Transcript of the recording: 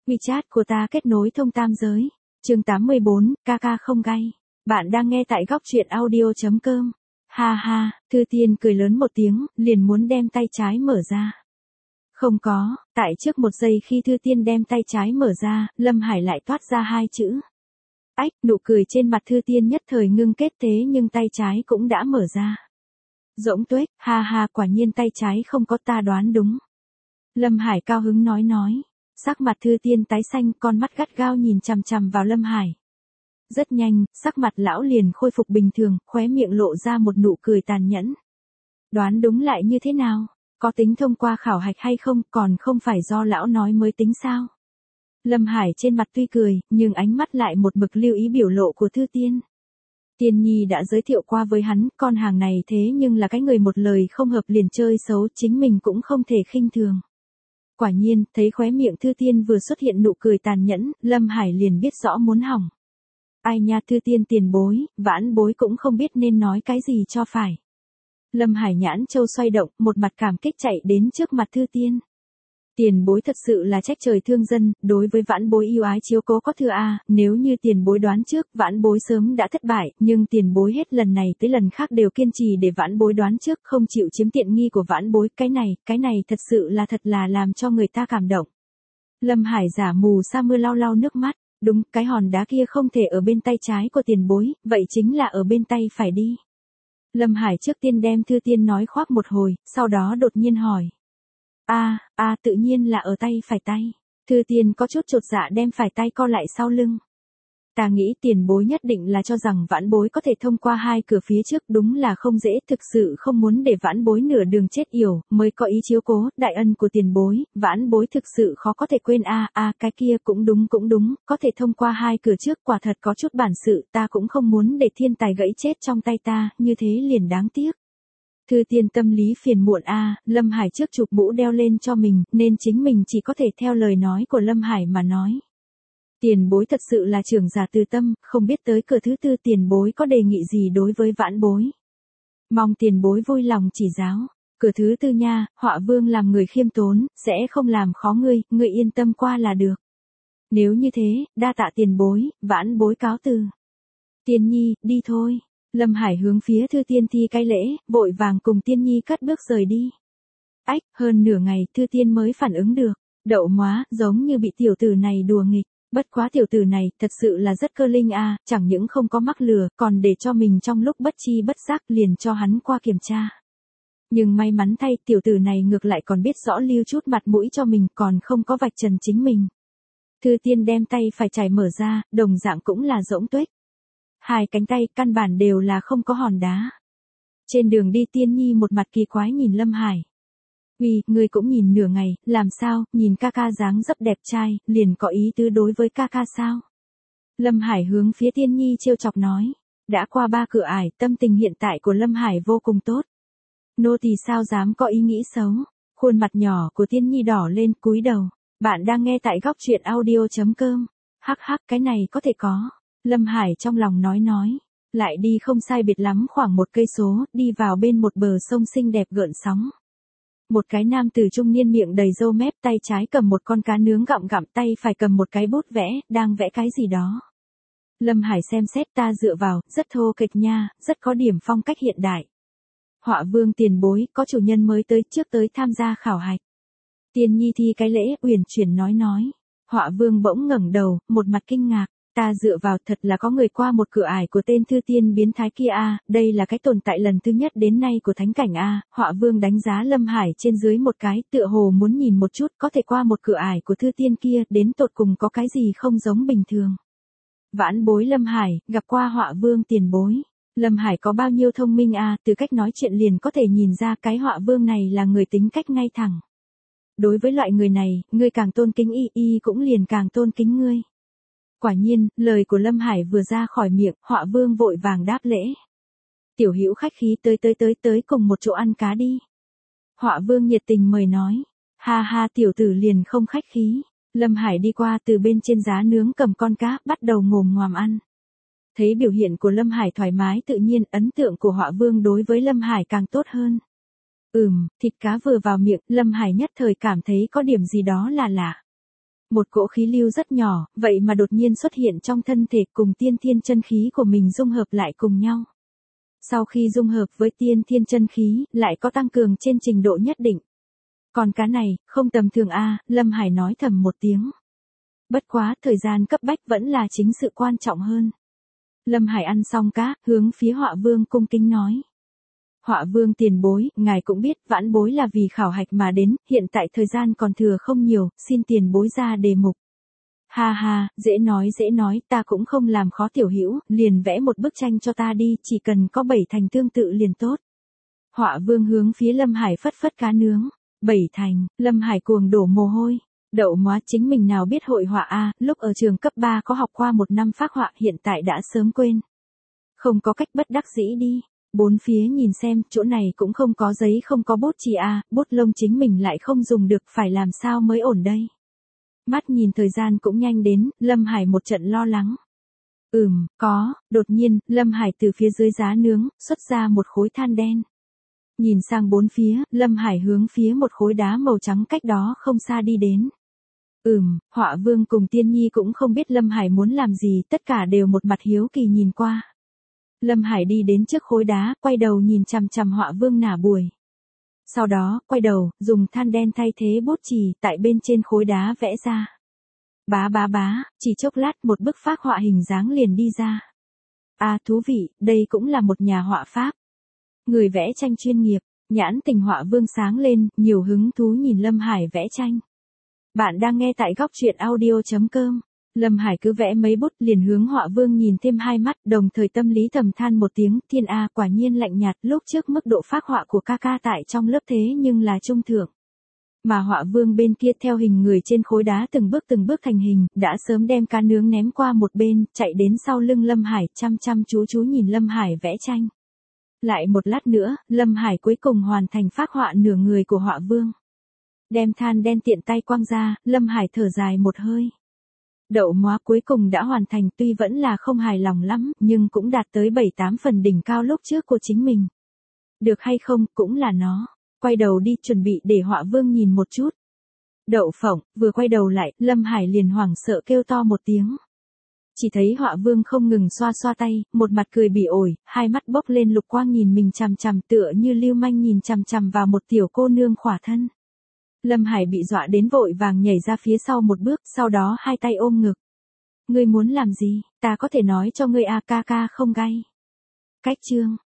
WeChat của ta kết nối thông tam giới. Chương 84, ca ca không gay. Bạn đang nghe tại góc truyện audio.com. Ha ha, Thư Tiên cười lớn một tiếng, liền muốn đem tay trái mở ra. Không có, tại trước một giây khi Thư Tiên đem tay trái mở ra, Lâm Hải lại toát ra hai chữ. Ách, nụ cười trên mặt Thư Tiên nhất thời ngưng kết thế nhưng tay trái cũng đã mở ra. Rỗng tuếch, ha ha, quả nhiên tay trái không có, ta đoán đúng. Lâm Hải cao hứng nói. Sắc mặt Thư Tiên tái xanh, con mắt gắt gao nhìn chằm chằm vào Lâm Hải. Rất nhanh, sắc mặt lão liền khôi phục bình thường, khóe miệng lộ ra một nụ cười tàn nhẫn. Đoán đúng lại như thế nào? Có tính thông qua khảo hạch hay không, còn không phải do lão nói mới tính sao? Lâm Hải trên mặt tuy cười, nhưng ánh mắt lại một mực lưu ý biểu lộ của Thư Tiên. Tiên Nhi đã giới thiệu qua với hắn, con hàng này thế nhưng là cái người một lời không hợp liền chơi xấu, chính mình cũng không thể khinh thường. Quả nhiên, thấy khóe miệng Thư Tiên vừa xuất hiện nụ cười tàn nhẫn, Lâm Hải liền biết rõ muốn hỏng. Ai nha, Thư Tiên tiền bối, vãn bối cũng không biết nên nói cái gì cho phải. Lâm Hải nhãn châu xoay động, một mặt cảm kích chạy đến trước mặt Thư Tiên. Tiền bối thật sự là trách trời thương dân, đối với vãn bối yêu ái chiếu cố có thừa a, nếu như tiền bối đoán trước, vãn bối sớm đã thất bại, nhưng tiền bối hết lần này tới lần khác đều kiên trì để vãn bối đoán trước, không chịu chiếm tiện nghi của vãn bối, cái này thật sự là làm cho người ta cảm động. Lâm Hải giả mù sa mưa lau lau nước mắt, đúng, cái hòn đá kia không thể ở bên tay trái của tiền bối, vậy chính là ở bên tay phải đi. Lâm Hải trước tiên đem Thư Tiên nói khoác một hồi, sau đó đột nhiên hỏi. Tự nhiên là ở tay phải tay. Thư Tiên có chút chột dạ đem phải tay co lại sau lưng. Ta nghĩ tiền bối nhất định là cho rằng vãn bối có thể thông qua hai cửa phía trước, đúng là không dễ, thực sự không muốn để vãn bối nửa đường chết yểu, mới có ý chiếu cố, đại ân của tiền bối, vãn bối thực sự khó có thể quên cái kia cũng đúng, có thể thông qua hai cửa trước, quả thật có chút bản sự, ta cũng không muốn để thiên tài gãy chết trong tay ta, như thế liền đáng tiếc. Thư Tiên tâm lý phiền muộn Lâm Hải trước chụp mũ đeo lên cho mình, nên chính mình chỉ có thể theo lời nói của Lâm Hải mà nói. Tiền bối thật sự là trưởng giả từ tâm, không biết tới cửa thứ tư tiền bối có đề nghị gì đối với vãn bối. Mong tiền bối vui lòng chỉ giáo. Cửa thứ tư nha, Họa Vương làm người khiêm tốn, sẽ không làm khó ngươi yên tâm qua là được. Nếu như thế, đa tạ tiền bối, vãn bối cáo từ. Tiên Nhi, đi thôi. Lâm Hải hướng phía Thư Tiên thi cái lễ, vội vàng cùng Tiên Nhi cất bước rời đi. Ách, hơn nửa ngày, Thư Tiên mới phản ứng được. Đậu móa, giống như bị tiểu tử này đùa nghịch. Bất quá tiểu tử này, thật sự là rất cơ linh chẳng những không có mắc lừa, còn để cho mình trong lúc bất chi bất giác liền cho hắn qua kiểm tra. Nhưng may mắn thay, tiểu tử này ngược lại còn biết rõ lưu chút mặt mũi cho mình, còn không có vạch trần chính mình. Thư Tiên đem tay phải chải mở ra, đồng dạng cũng là rỗng tuếch. Hai cánh tay, căn bản đều là không có hòn đá. Trên đường đi Tiên Nhi một mặt kỳ quái nhìn Lâm Hải. Ngươi cũng nhìn nửa ngày, làm sao, nhìn ca ca dáng dấp đẹp trai, liền có ý tứ đối với ca ca sao? Lâm Hải hướng phía Tiên Nhi trêu chọc nói. Đã qua 3 cửa ải, tâm tình hiện tại của Lâm Hải vô cùng tốt. Nô tỳ sao dám có ý nghĩ xấu? Khuôn mặt nhỏ của Tiên Nhi đỏ lên, cúi đầu. Bạn đang nghe tại góc truyện audio.com. Hắc, cái này có thể có. Lâm Hải trong lòng nói. Lại đi không sai biệt lắm khoảng 1 cây số, đi vào bên một bờ sông xinh đẹp gợn sóng. Một cái nam tử trung niên miệng đầy râu mép, tay trái cầm một con cá nướng gặm, tay phải cầm một cái bút vẽ, đang vẽ cái gì đó. Lâm Hải xem xét, ta dựa vào, rất thô kệch nha, rất có điểm phong cách hiện đại. Họa Vương tiền bối, có chủ nhân mới trước tới tham gia khảo hạch. Tiên Nhi thi cái lễ, uyển chuyển nói. Họa Vương bỗng ngẩng đầu, một mặt kinh ngạc. Ta dựa vào, thật là có người qua một cửa ải của tên Thư Tiên biến thái kia đây là cái tồn tại lần thứ nhất đến nay của thánh cảnh Họa Vương đánh giá Lâm Hải trên dưới một cái, tựa hồ muốn nhìn một chút có thể qua một cửa ải của Thư Tiên kia, đến tột cùng có cái gì không giống bình thường. Vãn bối Lâm Hải, gặp qua Họa Vương tiền bối. Lâm Hải có bao nhiêu thông minh từ cách nói chuyện liền có thể nhìn ra cái Họa Vương này là người tính cách ngay thẳng. Đối với loại người này, ngươi càng tôn kính y cũng liền càng tôn kính ngươi. Quả nhiên, lời của Lâm Hải vừa ra khỏi miệng, Họa Vương vội vàng đáp lễ. Tiểu hữu khách khí tới cùng một chỗ ăn cá đi. Họa Vương nhiệt tình mời nói. Ha, tiểu tử liền không khách khí. Lâm Hải đi qua từ bên trên giá nướng cầm con cá, bắt đầu ngồm ngoàm ăn. Thấy biểu hiện của Lâm Hải thoải mái tự nhiên, ấn tượng của Họa Vương đối với Lâm Hải càng tốt hơn. Thịt cá vừa vào miệng, Lâm Hải nhất thời cảm thấy có điểm gì đó là lạ. Một cỗ khí lưu rất nhỏ, vậy mà đột nhiên xuất hiện trong thân thể cùng tiên thiên chân khí của mình dung hợp lại cùng nhau. Sau khi dung hợp với tiên thiên chân khí, lại có tăng cường trên trình độ nhất định. Còn cá này, không tầm thường a, Lâm Hải nói thầm một tiếng. Bất quá, thời gian cấp bách vẫn là chính sự quan trọng hơn. Lâm Hải ăn xong cá, hướng phía Họa Vương cung kính nói. Họa Vương tiền bối, ngài cũng biết vãn bối là vì khảo hạch mà đến, hiện tại thời gian còn thừa không nhiều, xin tiền bối ra đề mục. Ha ha, dễ nói, ta cũng không làm khó tiểu hữu, liền vẽ một bức tranh cho ta đi, chỉ cần có 7 thành tương tự liền tốt. Họa Vương hướng phía Lâm Hải phất phất cá nướng. 7 thành, Lâm Hải cuồng đổ mồ hôi. Đậu móa chính mình nào biết hội họa a, lúc ở trường cấp 3 có học qua 1 năm phác họa, hiện tại đã sớm quên. Không có cách bất đắc dĩ đi. Bốn phía nhìn xem, chỗ này cũng không có giấy không có bút chì a, bút lông chính mình lại không dùng được, phải làm sao mới ổn đây. Mắt nhìn thời gian cũng nhanh đến, Lâm Hải một trận lo lắng. Có, đột nhiên, Lâm Hải từ phía dưới giá nướng, xuất ra một khối than đen. Nhìn sang bốn phía, Lâm Hải hướng phía một khối đá màu trắng cách đó không xa đi đến. Họa Vương cùng Tiên Nhi cũng không biết Lâm Hải muốn làm gì, tất cả đều một mặt hiếu kỳ nhìn qua. Lâm Hải đi đến trước khối đá, quay đầu nhìn chằm chằm Họa Vương nả buổi. Sau đó, quay đầu, dùng than đen thay thế bút chì, tại bên trên khối đá vẽ ra. Bá, chỉ chốc lát một bức phác họa hình dáng liền đi ra. Thú vị, đây cũng là một nhà họa pháp. Người vẽ tranh chuyên nghiệp, nhãn tình Họa Vương sáng lên, nhiều hứng thú nhìn Lâm Hải vẽ tranh. Bạn đang nghe tại góc truyện audio.com. Lâm Hải cứ vẽ mấy bút liền hướng Họa Vương nhìn thêm 2 mắt, đồng thời tâm lý thầm than một tiếng, thiên a, quả nhiên lạnh nhạt, lúc trước mức độ phác họa của ca ca tại trong lớp thế nhưng là trung thượng. Mà Họa Vương bên kia theo hình người trên khối đá từng bước thành hình, đã sớm đem cá nướng ném qua một bên, chạy đến sau lưng Lâm Hải, chăm chú nhìn Lâm Hải vẽ tranh. Lại một lát nữa, Lâm Hải cuối cùng hoàn thành phác họa nửa người của Họa Vương. Đem than đen tiện tay quăng ra, Lâm Hải thở dài một hơi. Đậu móa cuối cùng đã hoàn thành, tuy vẫn là không hài lòng lắm, nhưng cũng đạt tới 7-8 phần đỉnh cao lúc trước của chính mình. Được hay không, cũng là nó. Quay đầu đi, chuẩn bị để Họa Vương nhìn một chút. Đậu phộng, vừa quay đầu lại, Lâm Hải liền hoảng sợ kêu to một tiếng. Chỉ thấy Họa Vương không ngừng xoa tay, một mặt cười bỉ ổi, hai mắt bốc lên lục quang nhìn mình chằm chằm, tựa như lưu manh nhìn chằm chằm vào một tiểu cô nương khỏa thân. Lâm Hải bị dọa đến vội vàng nhảy ra phía sau một bước, sau đó hai tay ôm ngực. Ngươi muốn làm gì, ta có thể nói cho ngươi ca ca không gay. Cách chương.